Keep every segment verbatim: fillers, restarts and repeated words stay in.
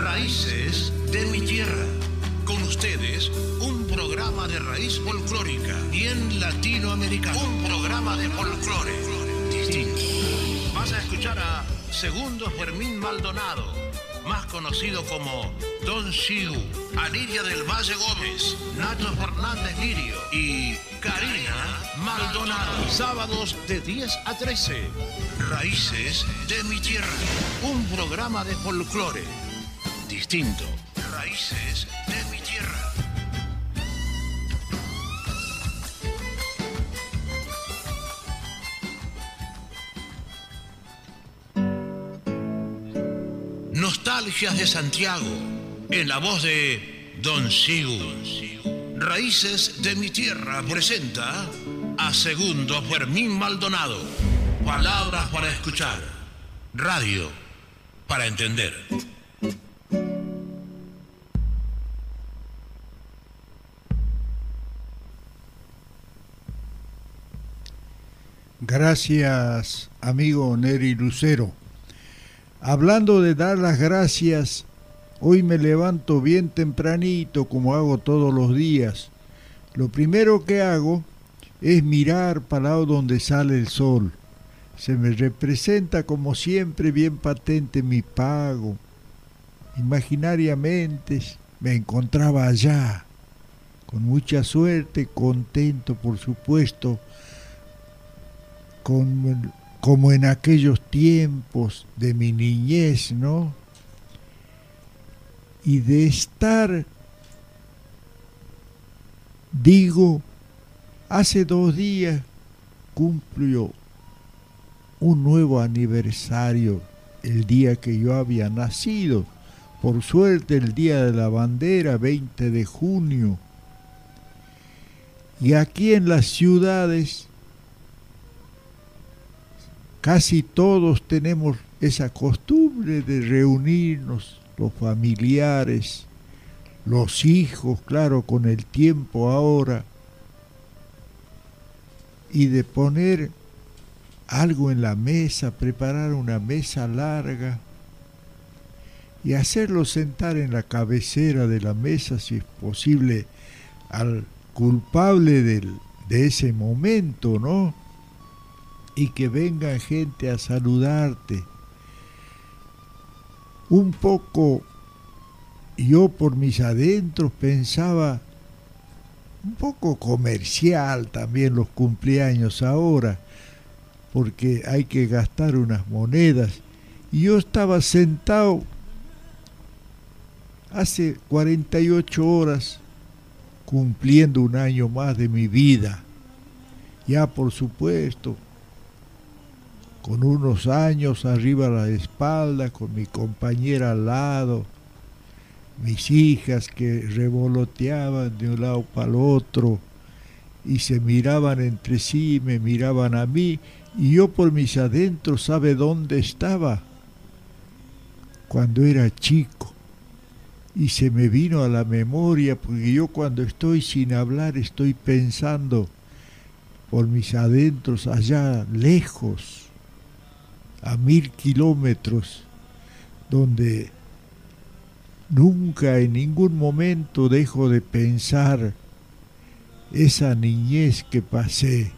Raíces de mi tierra. Con ustedes, un programa de raíz folclórica, bien latinoamericano. Un programa de folclore distinto. Vas a escuchar a Segundo Fermín Maldonado, más conocido como Don Sigu, a Lidia del Valle Gómez, Nacho Fernández Lirio y Karina Maldonado. Sábados de diez a trece. Raíces de mi tierra. Un programa de folclore distinto. Raíces de mi tierra. Nostalgias de Santiago, en la voz de Don Sigu. Raíces de mi tierra presenta a Segundo Fermín Maldonado. Palabras para escuchar, radio para entender. Gracias, amigo Neri Lucero. Hablando de dar las gracias, hoy me levanto bien tempranito, como hago todos los días. Lo primero que hago es mirar para el lado donde sale el sol. Se me representa, como siempre, bien patente mi pago. Imaginariamente me encontraba allá, con mucha suerte, contento, por supuesto, con, como en aquellos tiempos de mi niñez, ¿no? Y de estar, digo, hace dos días cumplió un nuevo aniversario, el día que yo había nacido, por suerte el día de la bandera, veinte de junio. Y aquí en las ciudades casi todos tenemos esa costumbre de reunirnos, los familiares, los hijos, claro, con el tiempo ahora, y de poner algo en la mesa, preparar una mesa larga y hacerlo sentar en la cabecera de la mesa, si es posible, al culpable del, de ese momento, ¿no? Y que venga gente a saludarte. Un poco yo por mis adentros pensaba, un poco comercial también los cumpleaños ahora, porque hay que gastar unas monedas. Y yo estaba sentado hace cuarenta y ocho horas cumpliendo un año más de mi vida. Ya por supuesto, con unos años arriba a la espalda, con mi compañera al lado, mis hijas que revoloteaban de un lado para el otro y se miraban entre sí, me miraban a mí, y yo por mis adentros, ¿sabe dónde estaba? Cuando era chico. Y se me vino a la memoria, porque yo cuando estoy sin hablar estoy pensando por mis adentros allá lejos, a mil kilómetros, donde nunca en ningún momento dejo de pensar esa niñez que pasé.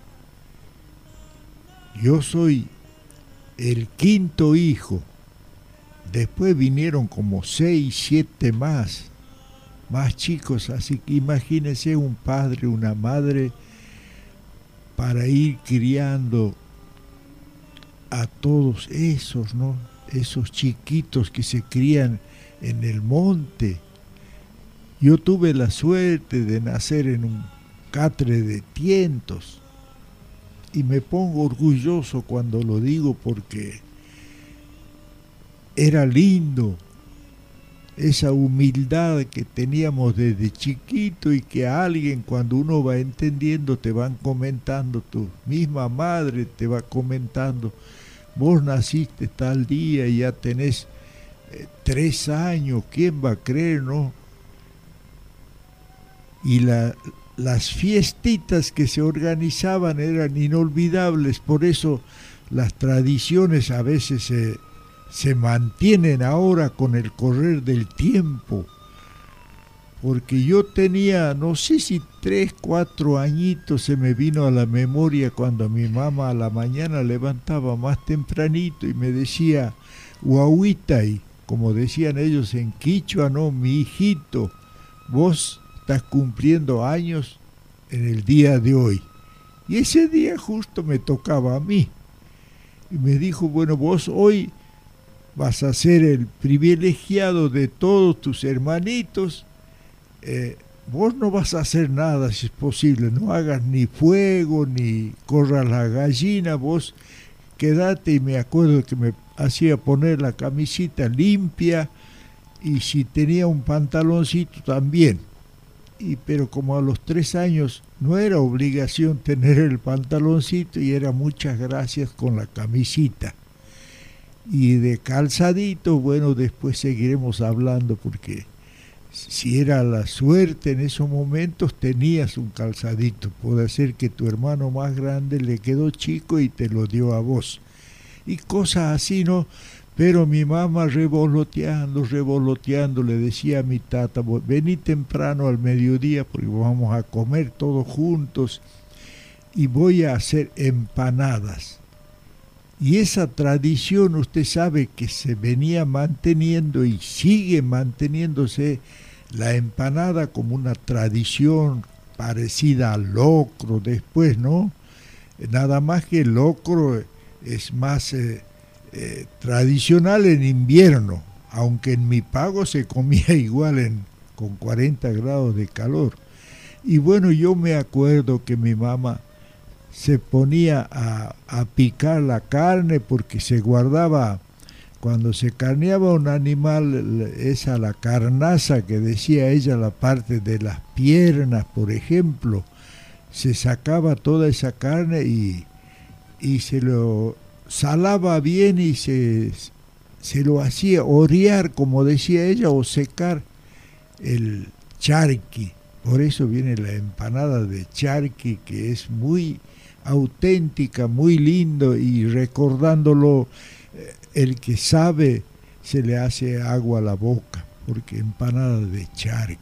Yo soy el quinto hijo, después vinieron como seis, siete más, más chicos, así que imagínense un padre, una madre, para ir criando a todos esos, ¿no? Esos chiquitos que se crían en el monte. Yo tuve la suerte de nacer en un catre de tientos y me pongo orgulloso cuando lo digo, porque era lindo esa humildad que teníamos desde chiquito, y que a alguien, cuando uno va entendiendo, te van comentando, tu misma madre te va comentando, vos naciste tal día y ya tenés eh, tres años, ¿quién va a creer, no? Y la, las fiestitas que se organizaban eran inolvidables, por eso las tradiciones a veces se, se mantienen ahora con el correr del tiempo. Porque yo tenía, no sé si tres, cuatro añitos, se me vino a la memoria cuando mi mamá a la mañana levantaba más tempranito y me decía, Huahuitay, como decían ellos en quichua, no, mi hijito, vos estás cumpliendo años en el día de hoy. Y ese día justo me tocaba a mí. Y me dijo, bueno, vos hoy vas a ser el privilegiado de todos tus hermanitos. Eh, vos no vas a hacer nada si es posible, no hagas ni fuego, ni corras la gallina, vos quedate. Y me acuerdo que me hacía poner la camisita limpia y si tenía un pantaloncito también. Y, pero como a los tres años no era obligación tener el pantaloncito y era muchas gracias con la camisita. Y de calzadito, bueno, después seguiremos hablando porque si era la suerte en esos momentos tenías un calzadito. Puede ser que tu hermano más grande le quedó chico y te lo dio a vos. Y cosas así, ¿no? Pero mi mamá revoloteando, revoloteando, le decía a mi tata, vení temprano al mediodía porque vamos a comer todos juntos y voy a hacer empanadas. Y esa tradición usted sabe que se venía manteniendo y sigue manteniéndose la empanada como una tradición parecida al locro después, ¿no? Nada más que el locro es más eh, eh, tradicional en invierno, aunque en mi pago se comía igual en, con cuarenta grados de calor. Y bueno, yo me acuerdo que mi mamá se ponía a, a picar la carne porque se guardaba, cuando se carneaba un animal, esa la carnaza que decía ella, la parte de las piernas, por ejemplo, se sacaba toda esa carne y, y se lo salaba bien y se, se lo hacía orear, como decía ella, o secar el charqui. Por eso viene la empanada de charqui, que es muy auténtica, muy lindo, y recordándolo, el que sabe se le hace agua a la boca, porque empanada de charqui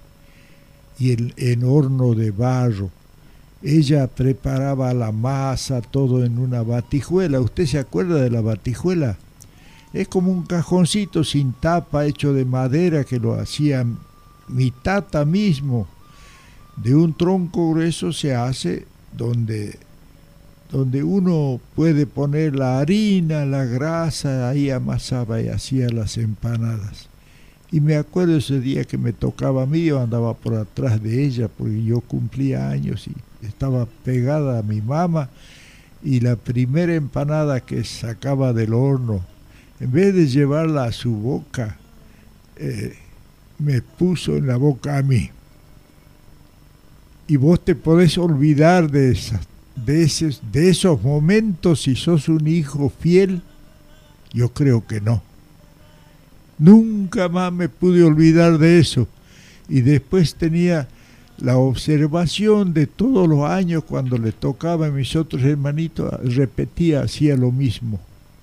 y el, en horno de barro. Ella preparaba la masa, todo en una batijuela. ¿Usted se acuerda de la batijuela? Es como un cajoncito sin tapa, hecho de madera, que lo hacía mi tata mismo. De un tronco grueso se hace donde, donde uno puede poner la harina, la grasa, ahí amasaba y hacía las empanadas. Y me acuerdo ese día que me tocaba a mí, yo andaba por atrás de ella porque yo cumplía años y estaba pegada a mi mamá, y la primera empanada que sacaba del horno, en vez de llevarla a su boca, eh, me puso en la boca a mí. Y vos te podés olvidar de, esas, de, esos, de esos momentos si sos un hijo fiel. Yo creo que no. Nunca más me pude olvidar de eso. Y después tenía la observación de todos los años, cuando le tocaba a mis otros hermanitos, repetía, hacía lo mismo.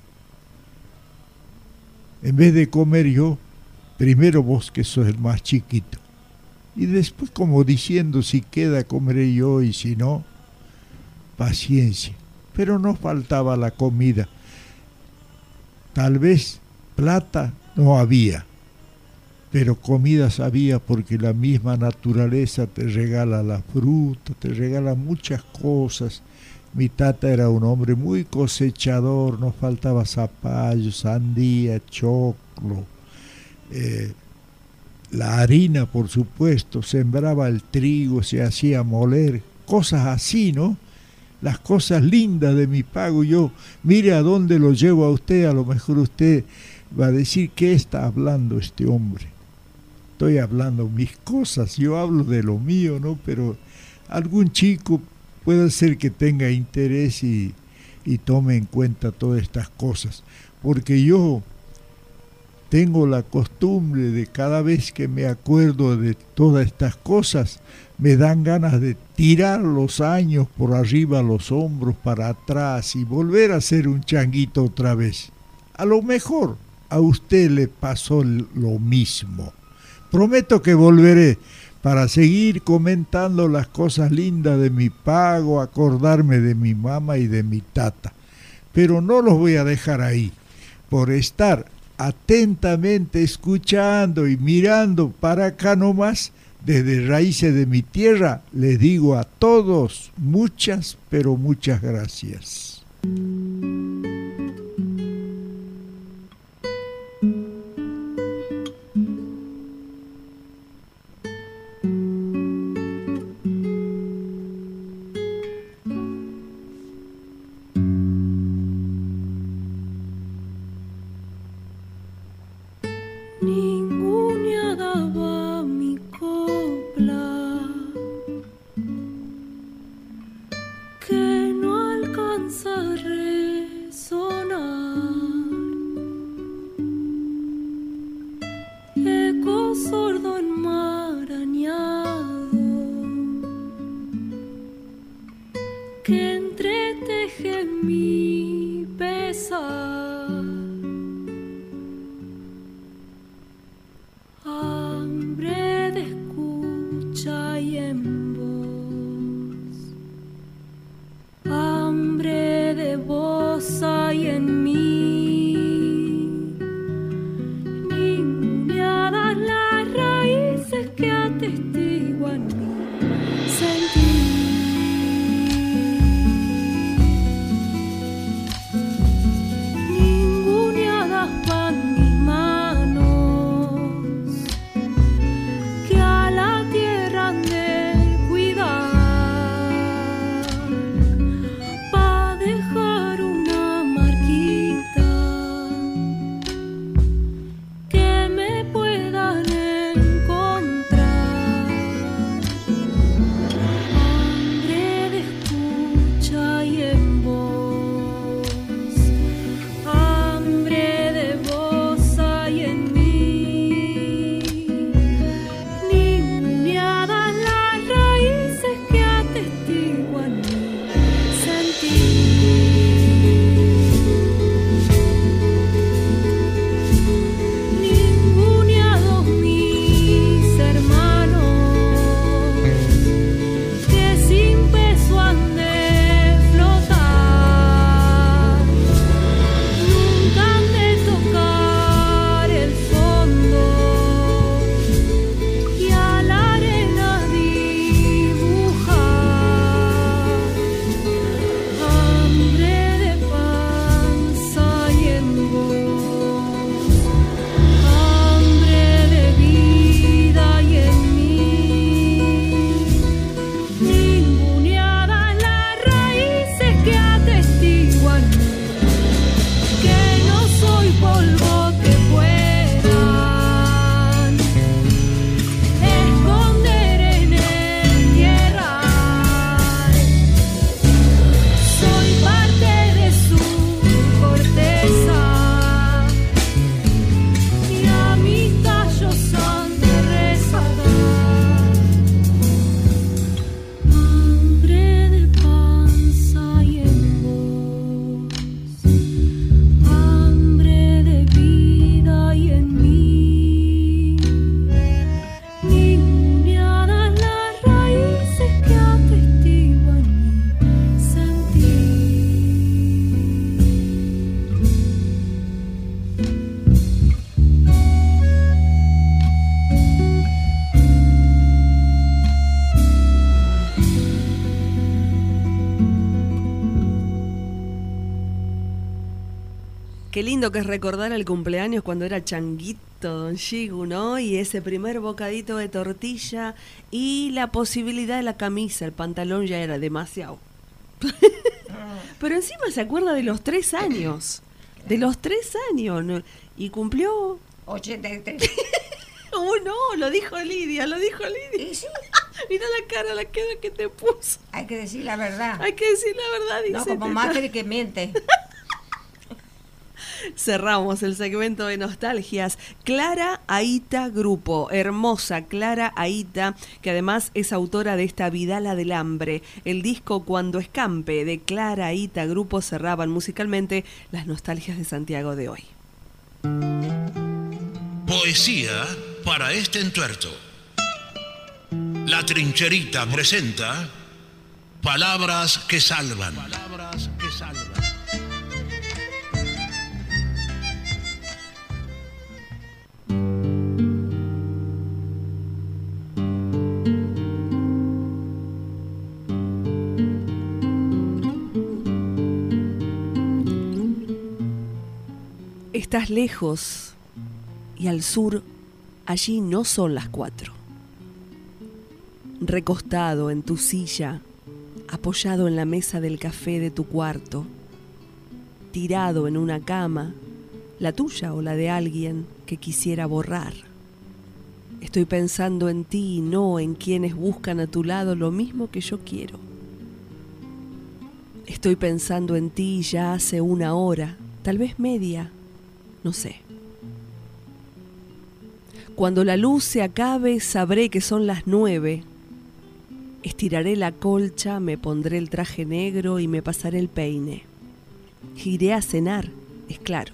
En vez de comer yo, primero vos que sos el más chiquito. Y después, como diciendo, si queda comeré yo y si no, paciencia. Pero no faltaba la comida. Tal vez plata no había, pero comidas había, porque la misma naturaleza te regala la fruta, te regala muchas cosas. Mi tata era un hombre muy cosechador, nos faltaba zapallo, sandía, choclo, eh, la harina, por supuesto, sembraba el trigo, se hacía moler, cosas así, ¿no? Las cosas lindas de mi pago. Yo, mire a dónde lo llevo a usted, a lo mejor usted va a decir, ¿qué está hablando este hombre? Estoy hablando mis cosas, yo hablo de lo mío, ¿no? Pero algún chico puede ser que tenga interés y, y tome en cuenta todas estas cosas, porque yo tengo la costumbre de, cada vez que me acuerdo de todas estas cosas, me dan ganas de tirar los años por arriba, los hombros para atrás y volver a ser un changuito otra vez. A lo mejor a usted le pasó lo mismo. Prometo que volveré para seguir comentando las cosas lindas de mi pago, acordarme de mi mamá y de mi tata. Pero no los voy a dejar ahí. Por estar atentamente escuchando y mirando para acá nomás, desde Raíces de mi Tierra, les digo a todos muchas, pero muchas gracias. Qué lindo que es recordar el cumpleaños cuando era changuito don Yigu, ¿no? Y ese primer bocadito de tortilla y la posibilidad de la camisa, el pantalón ya era demasiado. Pero encima se acuerda de los tres años, de los tres años, ¿no? Y cumplió... ochenta y tres. Oh, no, lo dijo Lidia, lo dijo Lidia. ¿Y sí? Mira la cara, la cara que te puso. Hay que decir la verdad. Hay que decir la verdad, dice. No, como Macri que miente. Cerramos el segmento de nostalgias. Clara Aita Grupo, hermosa Clara Aita, que además es autora de esta Vidala del Hambre. El disco Cuando Escampe de Clara Aita Grupo cerraban musicalmente las nostalgias de Santiago de hoy. Poesía para este entuerto. La Trincherita presenta Palabras que salvan. Palabras que salvan. Estás lejos y al sur, allí no son las cuatro. Recostado en tu silla, apoyado en la mesa del café de tu cuarto, tirado en una cama, la tuya o la de alguien que quisiera borrar. Estoy pensando en ti y no en quienes buscan a tu lado lo mismo que yo quiero. Estoy pensando en ti ya hace una hora, tal vez media, no sé. Cuando la luz se acabe, sabré que son las nueve. Estiraré la colcha, me pondré el traje negro y me pasaré el peine. Iré a cenar, es claro.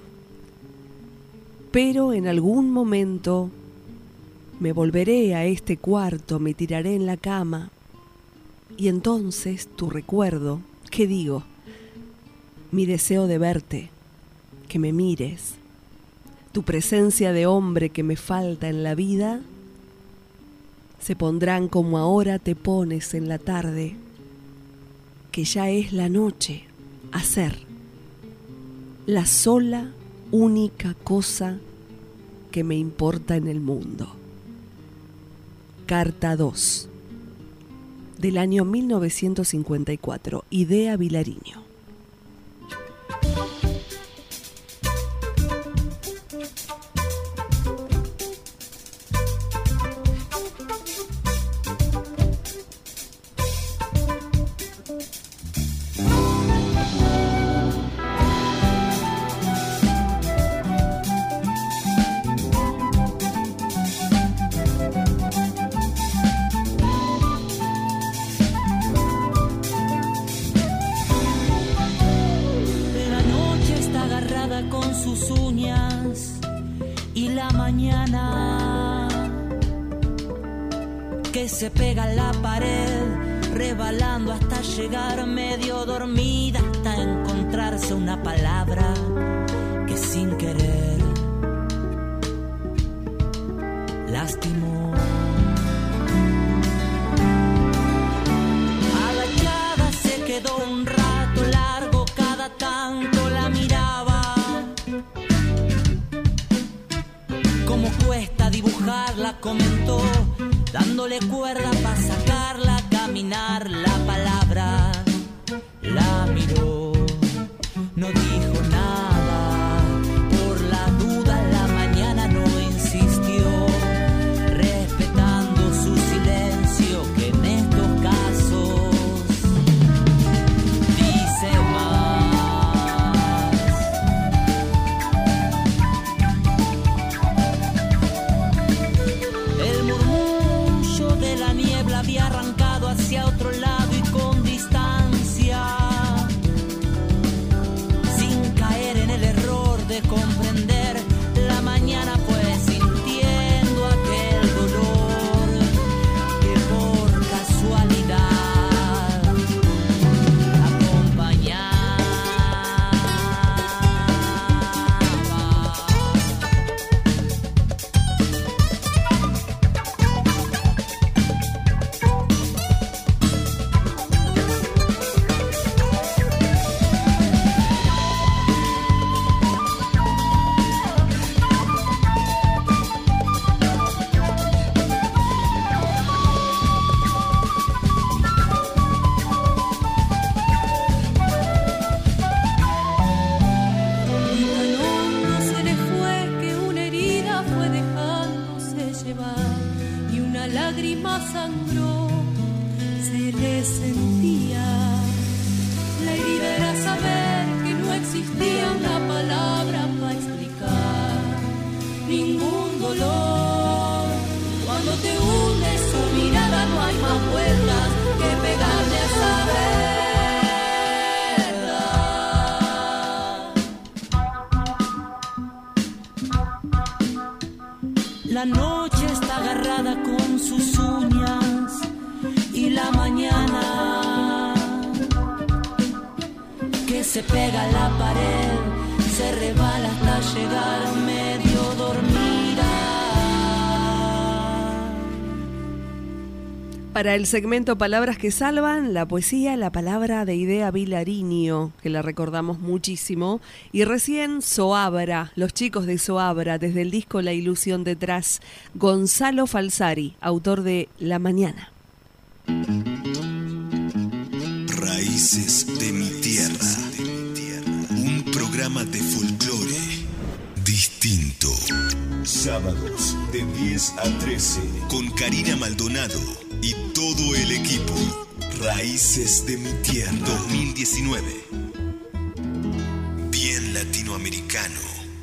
Pero en algún momento me volveré a este cuarto, me tiraré en la cama. Y entonces tu recuerdo, ¿qué digo? Mi deseo de verte, que me mires, tu presencia de hombre que me falta en la vida, se pondrán como ahora te pones en la tarde, que ya es la noche, a ser la sola, única cosa que me importa en el mundo. Carta dos, del año mil novecientos cincuenta y cuatro, Idea Vilariño. Se pega a la pared, rebalando hasta llegar medio dormida, hasta encontrarse una palabra que sin querer lastimó. Agachada se quedó un rato largo, cada tanto la miraba. Cómo cuesta dibujarla, comentó, dándole cuerda para sacarla a caminar. La palabra la miró, no dijo nada. Por la duda la mañana no insistió, respetando su silencio, que en estos casos dice más. El murmullo de la niebla había arrancado hacia otro lado y con distancia, sin caer en el error de comprender. La mañana fue sintiendo aquel dolor que por casualidad acompañaba. Y tan hondo se le fue que una herida fue dejándose llevar y una lágrima sangró, se le sentía. La herida era saber que no existía una palabra para dolor. Cuando te hunde su mirada no hay más vueltas que pegarle a esa verdad. La noche está agarrada con sus uñas y la mañana que se pega a la pared se rebala hasta llegar medio dormida. Para el segmento Palabras que Salvan, la poesía, la palabra de Idea Vilariño, que la recordamos muchísimo, y recién Zoabra, los chicos de Zoabra, desde el disco La Ilusión Detrás, Gonzalo Falsari, autor de La Mañana. Raíces de mi tierra, un programa de folclore distinto. Sábados de diez a trece con Karina Maldonado y todo el equipo. Raíces de mi tierra dos mil diecinueve. Bien latinoamericano.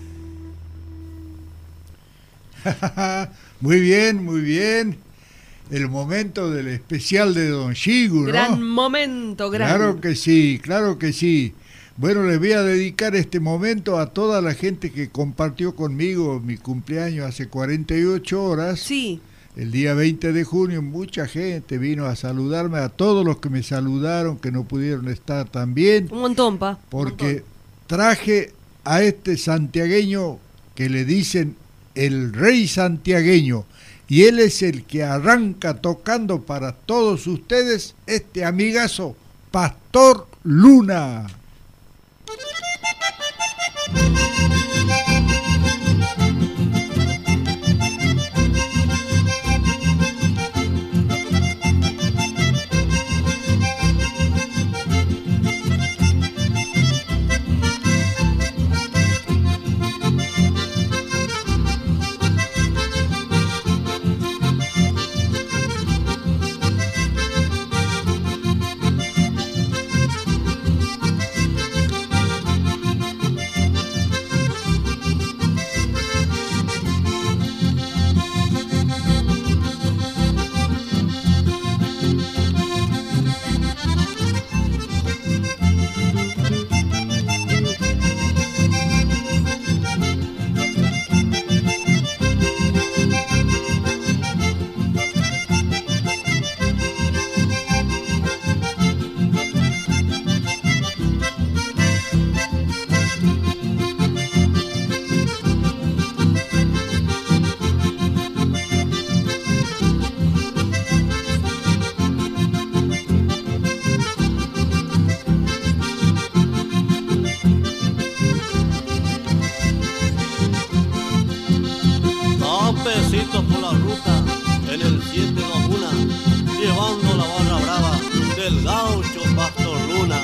Muy bien, muy bien. El momento del especial de Don Shigu, ¿no? Gran momento, gran. Claro que sí, claro que sí. Bueno, les voy a dedicar este momento a toda la gente que compartió conmigo mi cumpleaños hace cuarenta y ocho horas. Sí. El día veinte de junio, mucha gente vino a saludarme, a todos los que me saludaron, que no pudieron estar también. Un montón, pa. Porque montón. Traje a este santiagueño que le dicen el rey santiagueño. Y él es el que arranca tocando para todos ustedes este amigazo, Pastor Luna. Besitos por la ruta en el siete dos uno, llevando la barra brava del gaucho Pastor Luna.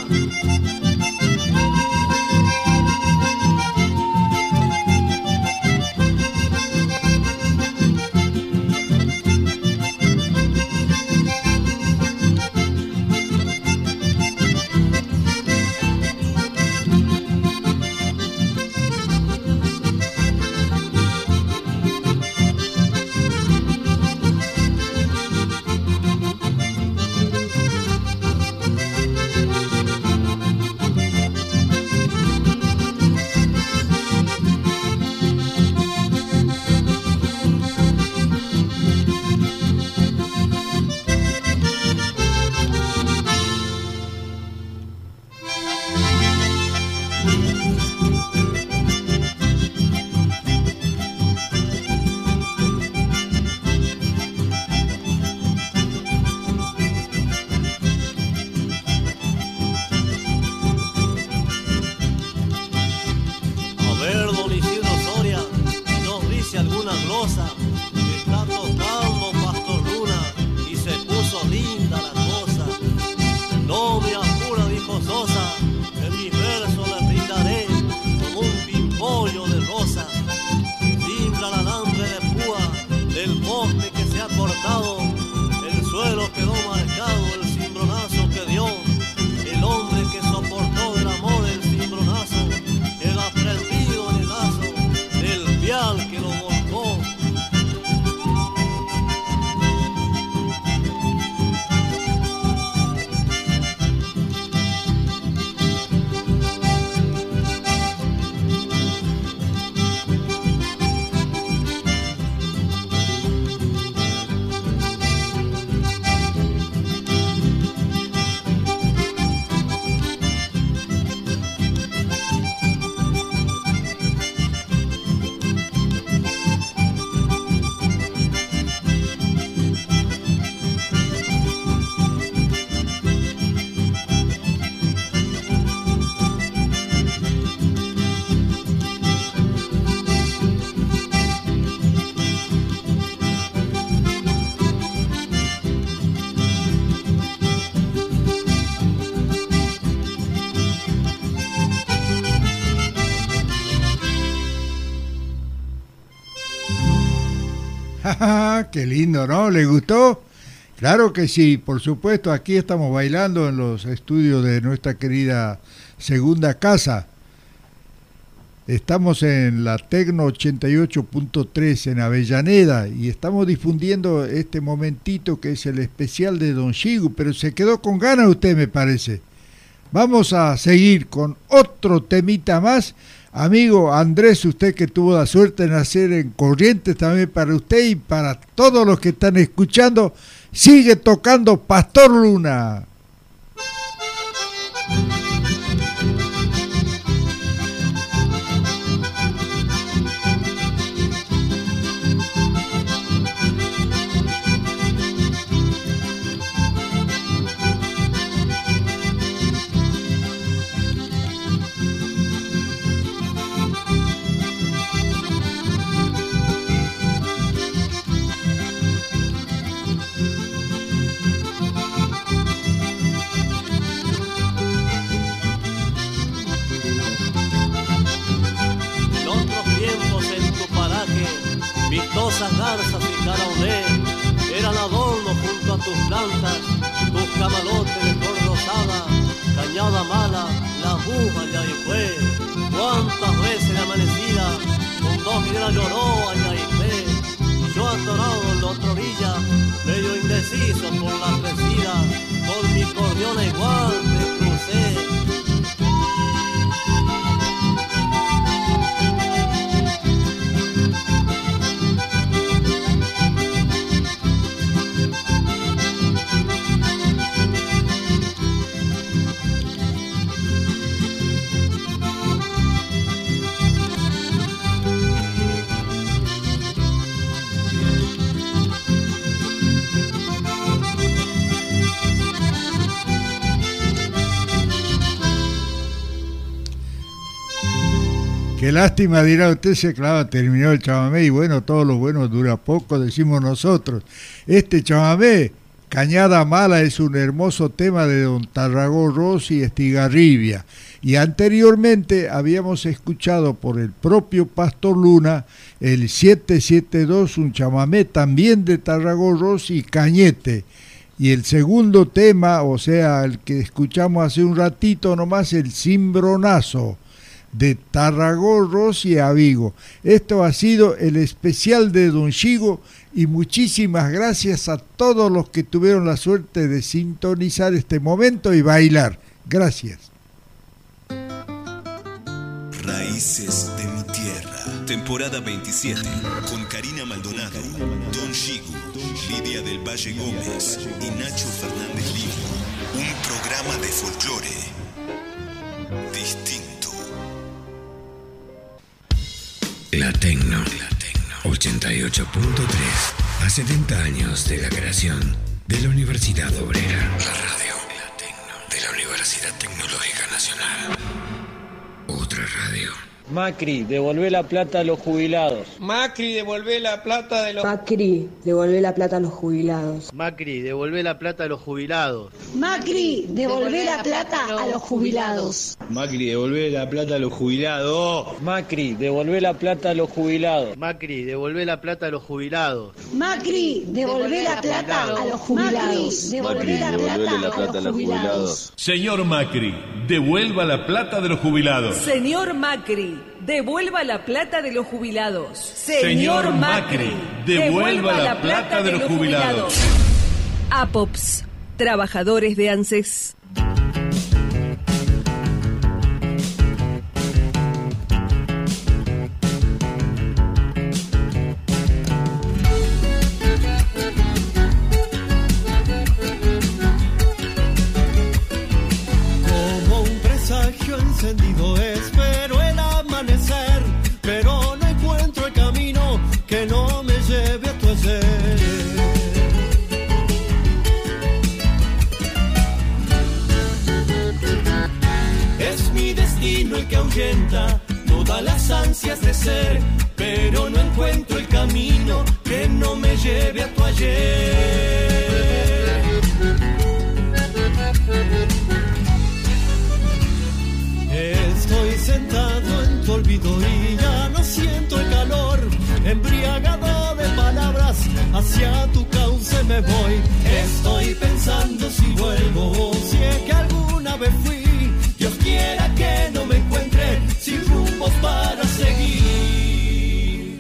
Qué lindo, ¿no? ¿Le gustó? Claro que sí, por supuesto, aquí estamos bailando en los estudios de nuestra querida segunda casa. Estamos en la Tecno ochenta y ocho punto tres en Avellaneda y estamos difundiendo este momentito que es el especial de Don Shigu, pero se quedó con ganas usted, me parece. Vamos a seguir con otro temita más. Amigo Andrés, usted que tuvo la suerte de nacer en Corrientes, también para usted y para todos los que están escuchando, sigue tocando Pastor Luna. Vistosas garzas y caraolé eran adorno junto a tus plantas, tus camalotes de cor rosada, cañada mala, la buja ya y fue. Cuántas veces la amanecida con dos hileras lloró allá y fue. Y yo atorado en la otra orilla, medio indeciso por la crecida, con mi cordiona igual te crucé. Qué lástima, dirá usted, se clava, terminó el chamamé y bueno, todo lo bueno dura poco, decimos nosotros. Este chamamé, Cañada Mala, es un hermoso tema de don Tarragó Rossi y Estigarribia. Y anteriormente habíamos escuchado por el propio Pastor Luna el siete siete dos, un chamamé también de Tarragó Rossi y Cañete. Y el segundo tema, o sea, el que escuchamos hace un ratito nomás, el Cimbronazo, de Tarragó Rossi y Avigo. Esto ha sido el especial de Don Shigu y muchísimas gracias a todos los que tuvieron la suerte de sintonizar este momento y bailar. Gracias. Raíces de mi tierra, temporada veintisiete, con Karina Maldonado, Don Shigu, Lidia del Valle Gómez y Nacho Fernández Lima. Un programa de folclore distinto. La Tecno, ochenta y ocho punto tres, a setenta años de la creación de la Universidad Obrera. La radio, la Tecno, de la Universidad Tecnológica Nacional. Otra radio. Macri, devolvé la plata a los jubilados. Macri, devolvé la plata de los... Macri, devolvé la plata a los jubilados. Macri, devolvé la plata a los jubilados. Macri, devolvé la plata a los jubilados. Macri, devolvé la plata a los jubilados. Macri, devolvé la plata a los jubilados. Macri, devolvé la plata a los jubilados. Macri, devolvé la plata a los jubilados. Macri, devolvé la plata a los jubilados. Señor Macri, devuelva la plata de los jubilados. Señor Macri, devuelva la plata de los jubilados. Señor Macri, devuelva la plata de los jubilados. APOPS, trabajadores de ANSES. Como un presagio encendido espero el amanecer, pero no encuentro el camino que no me lleve a tu ayer. Es mi destino el que ahuyenta todas las ansias de ser, pero no encuentro el camino que no me lleve a tu ayer. Estoy sentado en tu olvido y ya no siento el calor, embriagado de palabras hacia tu cauce me voy. Estoy pensando si vuelvo, si es que alguna vez fui. Dios quiera que no me encuentre sin rumbos para seguir.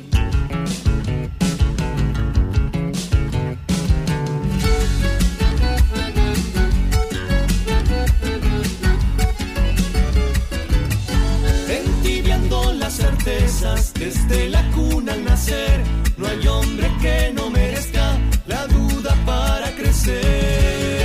Entibiando las certezas desde la cuna al nacer, no hay hombre que no merezca la duda para crecer.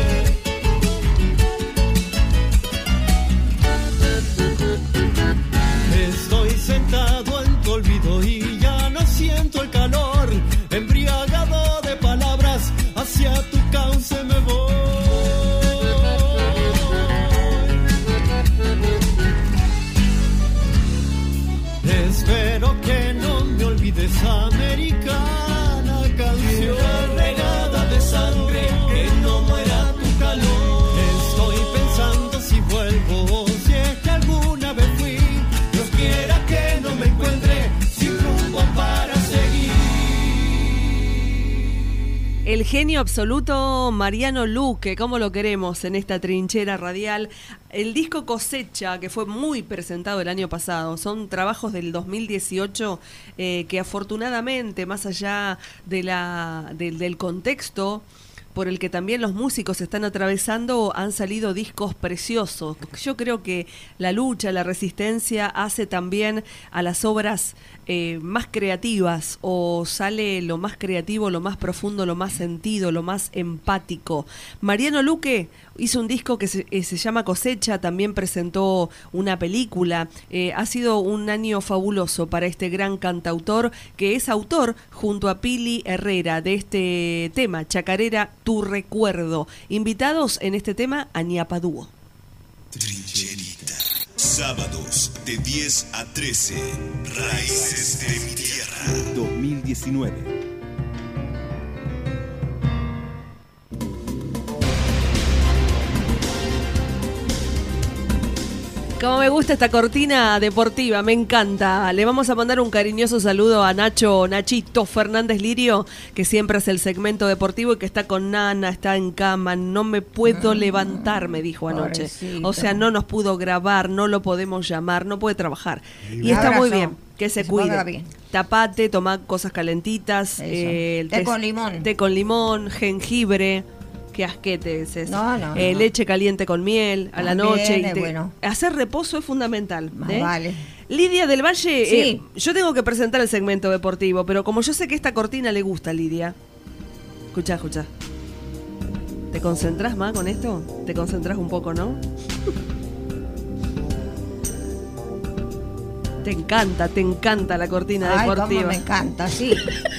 Estoy sentado en tu olvido y ya no siento el calor, embriagado de palabras, hacia tu cauce me voy. Espero que no me olvides, americana canción, regada de sangre, que no muera tu calor. Estoy pensando si vuelvo, si es que alguna vez fui. Dios quiera que no me encuentre sin rumbo para seguir. El genio absoluto Mariano Luque, ¿cómo lo queremos en esta trinchera radial? El disco Cosecha, que fue muy presentado el año pasado, son trabajos del dos mil dieciocho eh, que afortunadamente, más allá de la, de, del contexto por el que también los músicos están atravesando, han salido discos preciosos. Yo creo que la lucha, la resistencia hace también a las obras eh, más creativas, o sale lo más creativo, lo más profundo, lo más sentido, lo más empático. Mariano Luque hizo un disco que se, eh, se llama Cosecha, también presentó una película. Eh, ha sido un año fabuloso para este gran cantautor, que es autor junto a Pili Herrera de este tema, Chacarera, Tu Recuerdo. Invitados en este tema, Añapa Dúo. Trincherita. Sábados de diez a trece. Raíces de mi tierra. dos mil diecinueve. Como me gusta esta cortina deportiva, me encanta. Le vamos a mandar un cariñoso saludo a Nacho, Nachito Fernández Lirio, que siempre hace el segmento deportivo y que está con Nana, está en cama, no me puedo levantar, me dijo anoche. Pobrecito. O sea, no nos pudo grabar, no lo podemos llamar, no puede trabajar. Y está muy bien, que se, se cuide. Tapate, toma cosas calentitas, eh, el té, té con limón. Té con limón, jengibre. Qué asquete es eso. No, no, eh, no. Leche caliente con miel a la noche. Y te, bueno. Hacer reposo es fundamental. ¿eh? Vale. Lidia del Valle, sí. eh, yo tengo que presentar el segmento deportivo, pero como yo sé que esta cortina le gusta a Lidia. Escuchá, escuchá. ¿Te concentrás más con esto? ¿Te concentrás un poco, no? Te encanta, te encanta la cortina Ay, deportiva. Cómo me encanta, sí.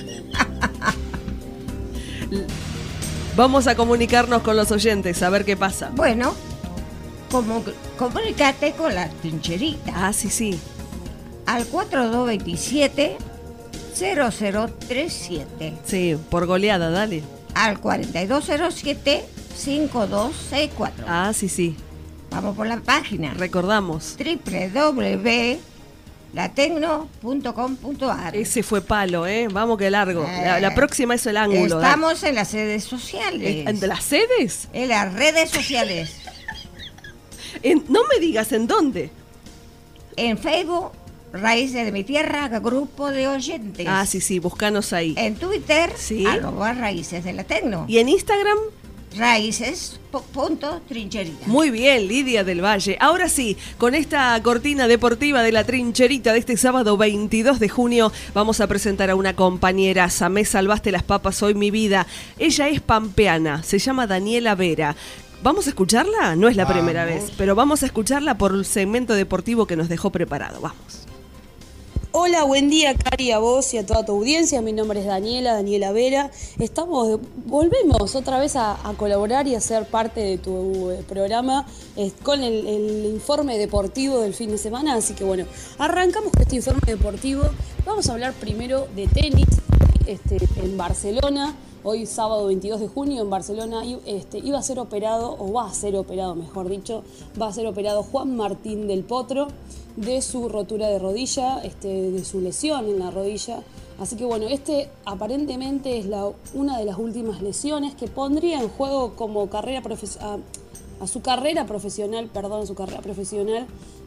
Vamos a comunicarnos con los oyentes, a ver qué pasa. Bueno, como, comunicate con la trincherita. Ah, sí, sí. Al cuatro dos dos siete, cero cero tres siete. Sí, por goleada, dale. Al cuatro dos cero siete, cinco dos seis cuatro. Ah, sí, sí. Vamos por la página. Recordamos. doble u doble u doble u punto la tecno punto com punto a r. Ese fue palo, ¿eh? Vamos que largo. Eh, la, la próxima es el ángulo. Estamos ¿eh? en las redes sociales. ¿En las sedes? En las redes sociales. en, no me digas en dónde. En Facebook, Raíces de mi Tierra, grupo de oyentes. Ah, sí, sí, búscanos ahí. En Twitter, sí. arroba Raíces de la Tecno. ¿Y en Instagram? Raíces, punto, trincherita. Muy bien, Lidia del Valle. Ahora sí, con esta cortina deportiva de la trincherita de este sábado veintidós de junio, vamos a presentar a una compañeraza. Me salvaste las papas hoy, mi vida. Ella es pampeana, se llama Daniela Vera. ¿Vamos a escucharla? No es la vamos. primera vez, pero vamos a escucharla por el segmento deportivo que nos dejó preparado. Vamos. Hola, buen día, Cari, a vos y a toda tu audiencia. Mi nombre es Daniela, Daniela Vera. Estamos, volvemos otra vez a, a colaborar y a ser parte de tu eh, programa eh, con el, el informe deportivo del fin de semana. Así que bueno, arrancamos con este informe deportivo. Vamos a hablar primero de tenis este, en Barcelona. Hoy sábado veintidós de junio en Barcelona este, iba a ser operado, o va a ser operado mejor dicho, va a ser operado Juan Martín del Potro de su rotura de rodilla, este, de su lesión en la rodilla. Así que bueno, este aparentemente es la, una de las últimas lesiones que pondría en juego como carrera profesional, a, a su carrera profesional, perdón, a su carrera profesional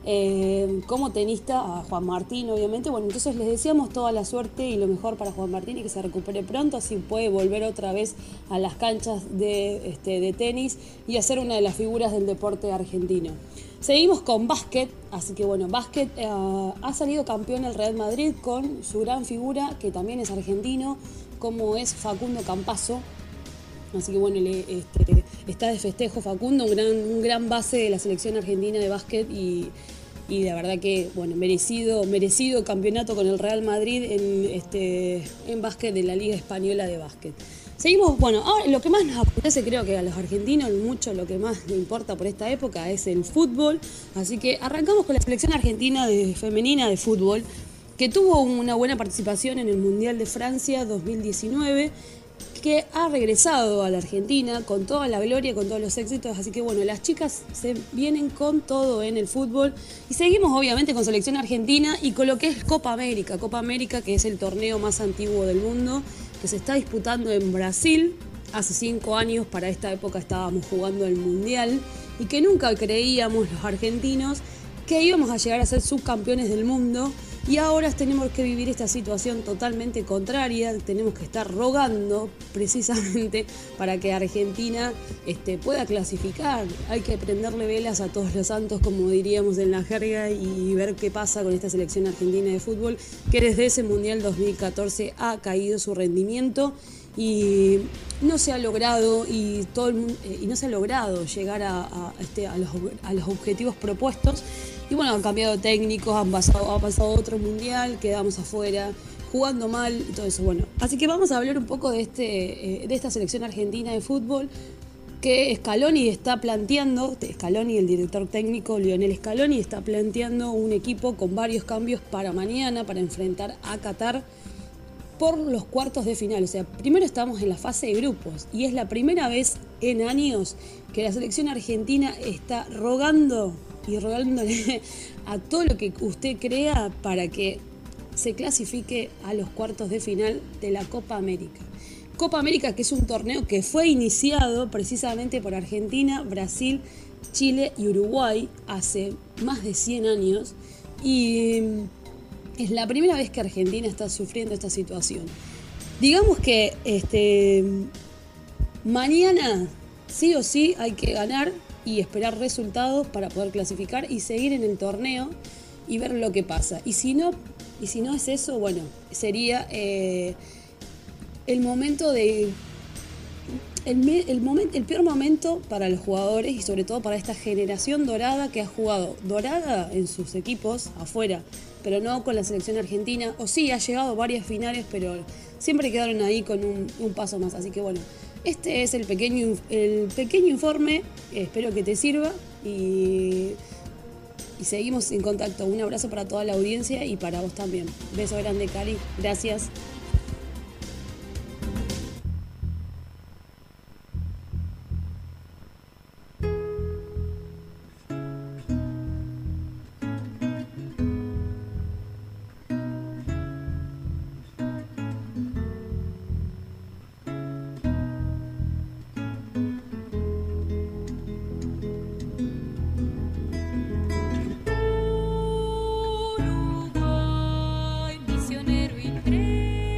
eh, como tenista, a Juan Martín obviamente. Bueno, entonces les deseamos toda la suerte y lo mejor para Juan Martín y que se recupere pronto, así puede volver otra vez a las canchas de, este, de tenis y a ser una de las figuras del deporte argentino. Seguimos con básquet, así que bueno, básquet eh, ha salido campeón el Real Madrid con su gran figura, que también es argentino, como es Facundo Campazzo. Así que bueno, le, este, está de festejo Facundo, un gran, un gran base de la selección argentina de básquet y, y la verdad que bueno, merecido, merecido campeonato con el Real Madrid en, este, en básquet de la Liga Española de Básquet. Seguimos, bueno, ahora lo que más nos apetece, creo que a los argentinos mucho lo que más le importa por esta época es el fútbol, así que arrancamos con la selección argentina de, femenina de fútbol, que tuvo una buena participación en el Mundial de Francia dos mil diecinueve, que ha regresado a la Argentina con toda la gloria, con todos los éxitos, así que bueno, las chicas se vienen con todo en el fútbol y seguimos obviamente con selección argentina y con lo que es Copa América, Copa América que es el torneo más antiguo del mundo, que se está disputando en Brasil. Hace cinco años, para esta época estábamos jugando el Mundial y que nunca creíamos los argentinos que íbamos a llegar a ser subcampeones del mundo y ahora tenemos que vivir esta situación totalmente contraria, tenemos que estar rogando precisamente para que Argentina este, pueda clasificar. Hay que prenderle velas a todos los santos, como diríamos en la jerga, y ver qué pasa con esta selección argentina de fútbol, que desde ese Mundial dos mil catorce ha caído su rendimiento y no se ha logrado y todo el mundo, y no se ha logrado llegar a, a, este, a, los, a los objetivos propuestos. Y bueno, han cambiado técnicos, han pasado, ha pasado otro mundial, quedamos afuera, jugando mal y todo eso. Bueno, así que vamos a hablar un poco de, este, eh, de esta selección argentina de fútbol que Scaloni está planteando, Scaloni, el director técnico Lionel Scaloni, está planteando un equipo con varios cambios para mañana, para enfrentar a Qatar por los cuartos de final. O sea, primero estamos en la fase de grupos y es la primera vez en años que la selección argentina está rogando y rogándole a todo lo que usted crea para que se clasifique a los cuartos de final de la Copa América. Copa América, que es un torneo que fue iniciado precisamente por Argentina, Brasil, Chile y Uruguay hace más de cien años y es la primera vez que Argentina está sufriendo esta situación. Digamos que este, mañana sí o sí hay que ganar y esperar resultados para poder clasificar y seguir en el torneo y ver lo que pasa. Y si no, y si no es eso, bueno, sería eh, el momento de el, el, momento, el peor momento para los jugadores y sobre todo para esta generación dorada que ha jugado dorada en sus equipos afuera, pero no con la selección argentina, o sí, ha llegado a varias finales, pero siempre quedaron ahí con un, un paso más. Así que bueno, este es el pequeño, el pequeño informe, espero que te sirva y, y seguimos en contacto. Un abrazo para toda la audiencia y para vos también. Beso grande, Cari. Gracias. Uruguay, misionero y tres.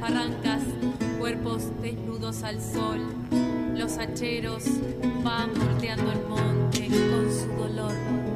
barrancas, cuerpos desnudos al sol. Los hacheros van volteando el monte con su dolor.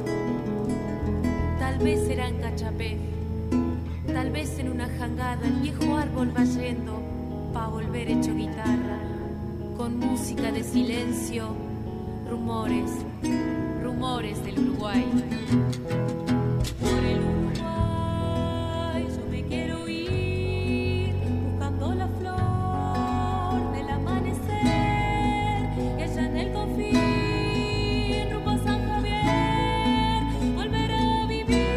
Tal vez será en Cachapé, tal vez en una jangada el viejo árbol va yendo pa' volver hecho guitarra, con música de silencio, rumores, rumores del Uruguay. Por el Uruguay yo me quiero ir, buscando la flor del amanecer, y allá en el confín, rumbo a San Javier, volver a vivir.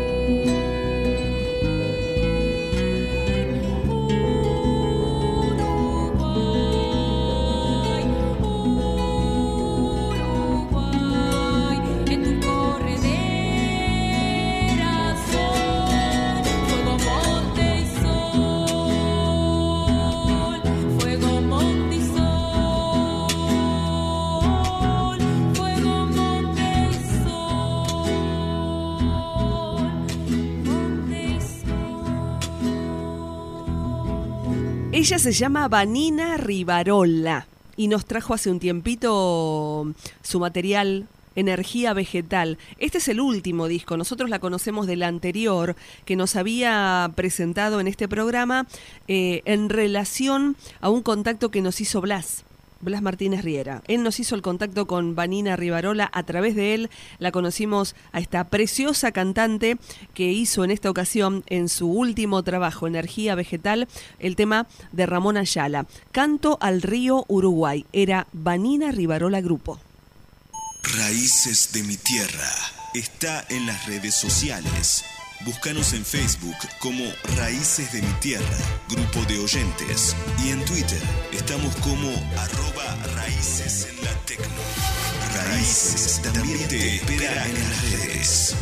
Ella se llama Vanina Rivarola y nos trajo hace un tiempito su material Energía Vegetal. Este es el último disco, nosotros la conocemos del anterior que nos había presentado en este programa eh, en relación a un contacto que nos hizo Blas. Blas Martínez Riera. Él nos hizo el contacto con Vanina Rivarola. A través de él la conocimos a esta preciosa cantante que hizo en esta ocasión, en su último trabajo, Energía Vegetal, el tema de Ramón Ayala. Canto al río Uruguay. Era Vanina Rivarola Grupo. Raíces de mi tierra. Está en las redes sociales. Búscanos en Facebook como Raíces de mi Tierra, grupo de oyentes. Y en Twitter estamos como arroba Raíces en la Tecno. Raíces también te espera en las redes.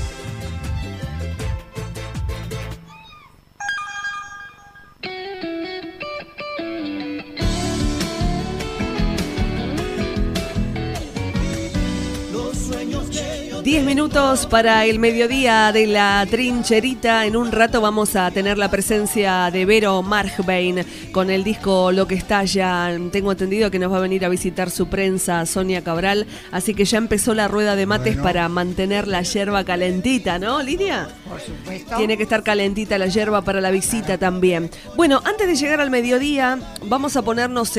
Diez minutos para el mediodía de la trincherita. En un rato vamos a tener la presencia de Vero Markbein con el disco Lo que estalla. Tengo entendido que nos va a venir a visitar su prensa Sonia Cabral, así que ya empezó la rueda de mates bueno. para mantener la yerba calentita, ¿no, Lidia? Por supuesto. Tiene que estar calentita la yerba para la visita también. Bueno, antes de llegar al mediodía, vamos a ponernos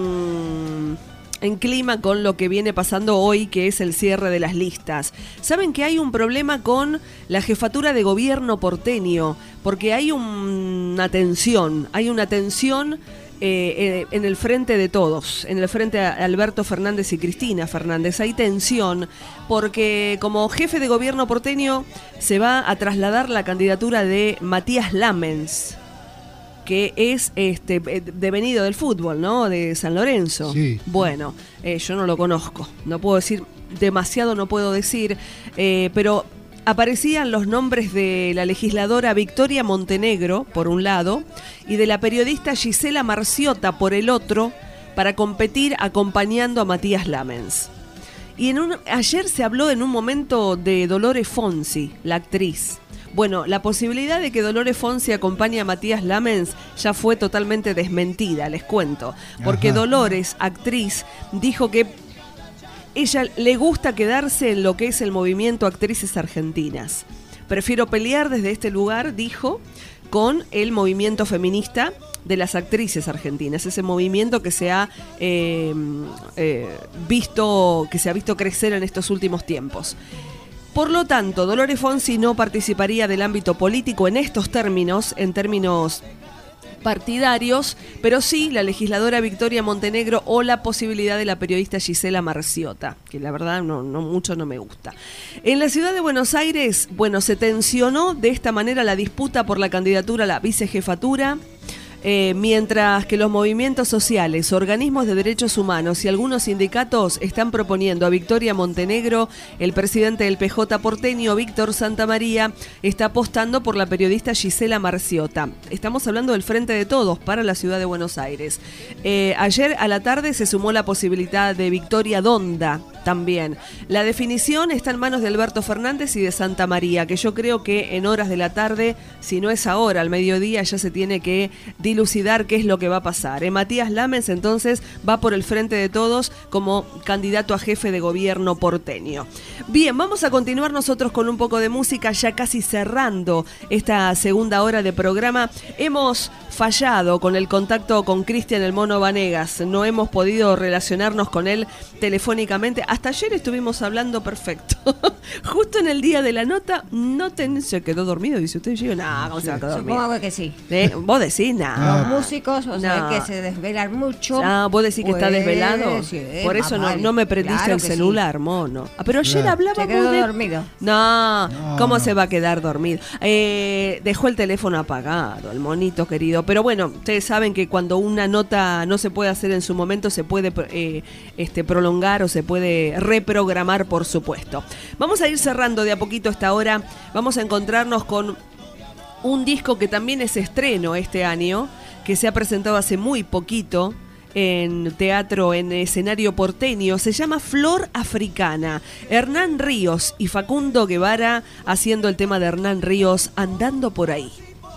en... en clima con lo que viene pasando hoy, que es el cierre de las listas. Saben que hay un problema con la jefatura de gobierno porteño, porque hay un, una tensión, hay una tensión eh, eh, en el frente de todos, en el frente a Alberto Fernández y Cristina Fernández. Hay tensión porque como jefe de gobierno porteño se va a trasladar la candidatura de Matías Lamens, que es este devenido del fútbol, ¿no? De San Lorenzo. Sí. Bueno, eh, yo no lo conozco, no puedo decir demasiado, no puedo decir, eh, pero aparecían los nombres de la legisladora Victoria Montenegro, por un lado, y de la periodista Gisela Marciota, por el otro, para competir acompañando a Matías Lamens. Y en un, ayer se habló en un momento de Dolores Fonsi, la actriz. Bueno, la posibilidad de que Dolores Fonsi acompañe a Matías Lamens ya fue totalmente desmentida, les cuento. Porque Ajá. Dolores, actriz, dijo que ella le gusta quedarse en lo que es el movimiento Actrices Argentinas. Prefiero pelear desde este lugar, dijo, con el movimiento feminista de las actrices argentinas, ese movimiento que se ha eh, eh, visto, que se ha visto crecer en estos últimos tiempos. Por lo tanto, Dolores Fonsi no participaría del ámbito político en estos términos, en términos partidarios, pero sí la legisladora Victoria Montenegro o la posibilidad de la periodista Gisela Marciota, que la verdad no, no mucho no me gusta. En la ciudad de Buenos Aires, bueno, se tensionó de esta manera la disputa por la candidatura a la vicejefatura. Eh, mientras que los movimientos sociales, organismos de derechos humanos y algunos sindicatos están proponiendo a Victoria Montenegro, el presidente del P J porteño, Víctor Santamaría, está apostando por la periodista Gisela Marciota. Estamos hablando del Frente de Todos para la ciudad de Buenos Aires. Eh, ayer a la tarde se sumó la posibilidad de Victoria Donda, también. La definición está en manos de Alberto Fernández y de Santa María, que yo creo que en horas de la tarde, si no es ahora, al mediodía, ya se tiene que dilucidar qué es lo que va a pasar. Eh, Matías Lamens entonces va por el frente de todos como candidato a jefe de gobierno porteño. Bien, vamos a continuar nosotros con un poco de música, ya casi cerrando esta segunda hora de programa. Hemos fallado con el contacto con Cristian el Mono Vanegas, no hemos podido relacionarnos con él telefónicamente. Hasta ayer estuvimos hablando perfecto. Justo en el día de la nota, no ten... se quedó dormido, dice usted. Yo, no, ¿cómo se va a quedar dormido? Supongo que sí. ¿Eh? Vos decís, nada. Los músicos, o sea, No. que se desvelan mucho. Ah, vos decís que está Pues, desvelado. sí, Por más eso no, vale. no me prendiste Claro el que celular, sí. mono. Ah, pero ayer Claro. hablábamos Se quedó de... dormido. No, No. ¿cómo se va a quedar dormido? Eh, dejó el teléfono apagado, el monito querido. Pero bueno, ustedes saben que cuando una nota no se puede hacer en su momento, se puede eh, este, prolongar o se puede reprogramar, por supuesto. Vamos a ir cerrando de a poquito esta hora. Vamos a encontrarnos con un disco que también es estreno este año, que se ha presentado hace muy poquito en teatro, en escenario porteño. Se llama Flor Africana. Hernán Ríos y Facundo Guevara haciendo el tema de Hernán Ríos, Andando por ahí.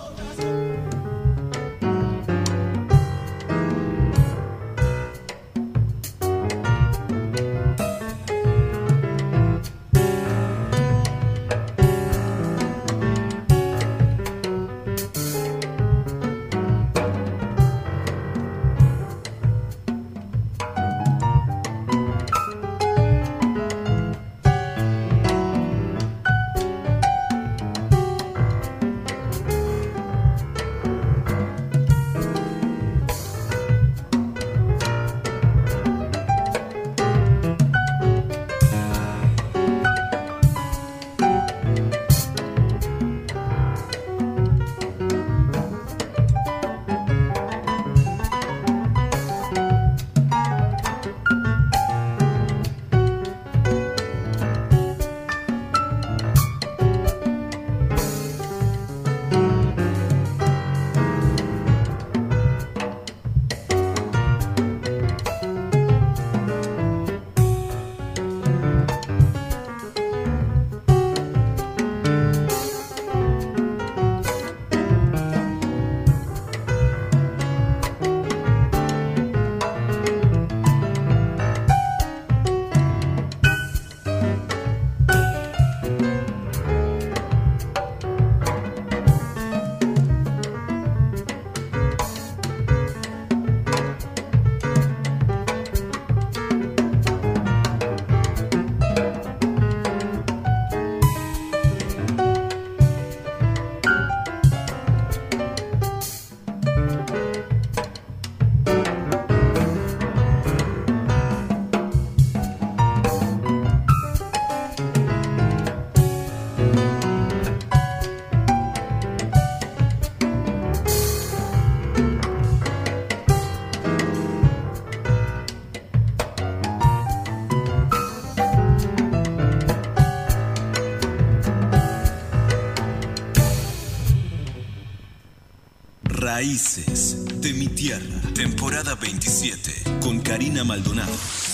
Raíces de mi tierra, temporada veintisiete, con Karina Maldonado.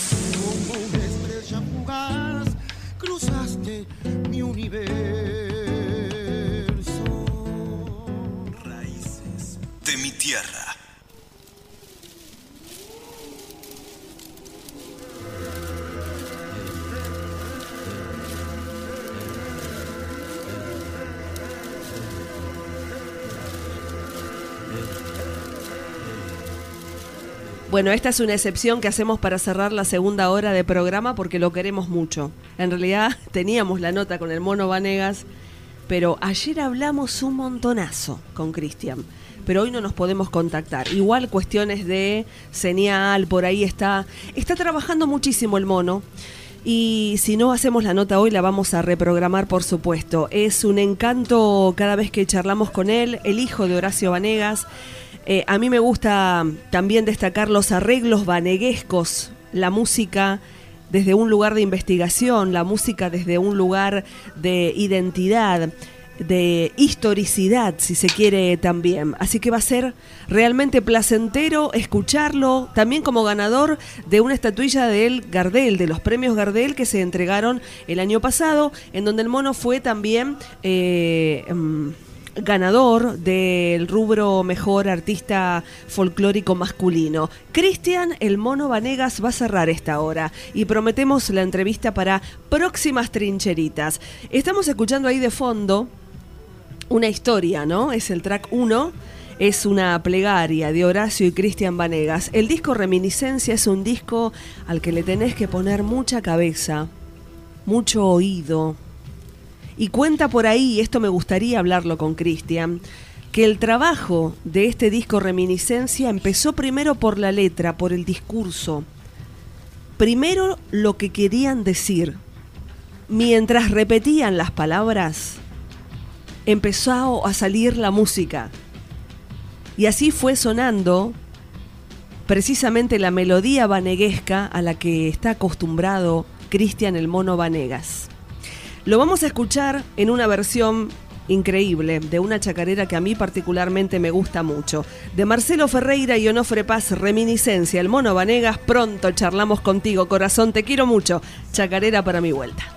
Como una estrella fugaz, cruzaste mi universo. Raíces de mi tierra. Bueno, esta es una excepción que hacemos para cerrar la segunda hora de programa porque lo queremos mucho. En realidad teníamos la nota con el Mono Vanegas, pero ayer hablamos un montonazo con Cristian, pero hoy no nos podemos contactar. Igual cuestiones de señal, por ahí está, está trabajando muchísimo el Mono. Y si no hacemos la nota hoy, la vamos a reprogramar, por supuesto. Es un encanto cada vez que charlamos con él, el hijo de Horacio Vanegas. Eh, a mí me gusta también destacar los arreglos vaneguescos, la música desde un lugar de investigación, la música desde un lugar de identidad. de historicidad, si se quiere también. Así que va a ser realmente placentero escucharlo, también como ganador de una estatuilla del Gardel, de los premios Gardel que se entregaron el año pasado, en donde el mono fue también eh, ganador del rubro Mejor Artista Folclórico Masculino. Cristian El Mono Vanegas va a cerrar esta hora y prometemos la entrevista para próximas trincheritas. Estamos escuchando ahí de fondo una historia, ¿no? Es el track uno, es una plegaria de Horacio y Cristian Vanegas. El disco Reminiscencia es un disco al que le tenés que poner mucha cabeza, mucho oído. Y cuenta por ahí, esto me gustaría hablarlo con Cristian, que el trabajo de este disco Reminiscencia empezó primero por la letra, por el discurso. Primero lo que querían decir. Mientras repetían las palabras, empezó a salir la música. Y así fue sonando precisamente la melodía vaneguesca a la que está acostumbrado Cristian El Mono Vanegas. Lo vamos a escuchar en una versión increíble de una chacarera que a mí particularmente me gusta mucho. De Marcelo Ferreira y Onofre Paz, Reminiscencia, El Mono Vanegas. Pronto charlamos contigo, corazón, te quiero mucho. Chacarera para mi vuelta.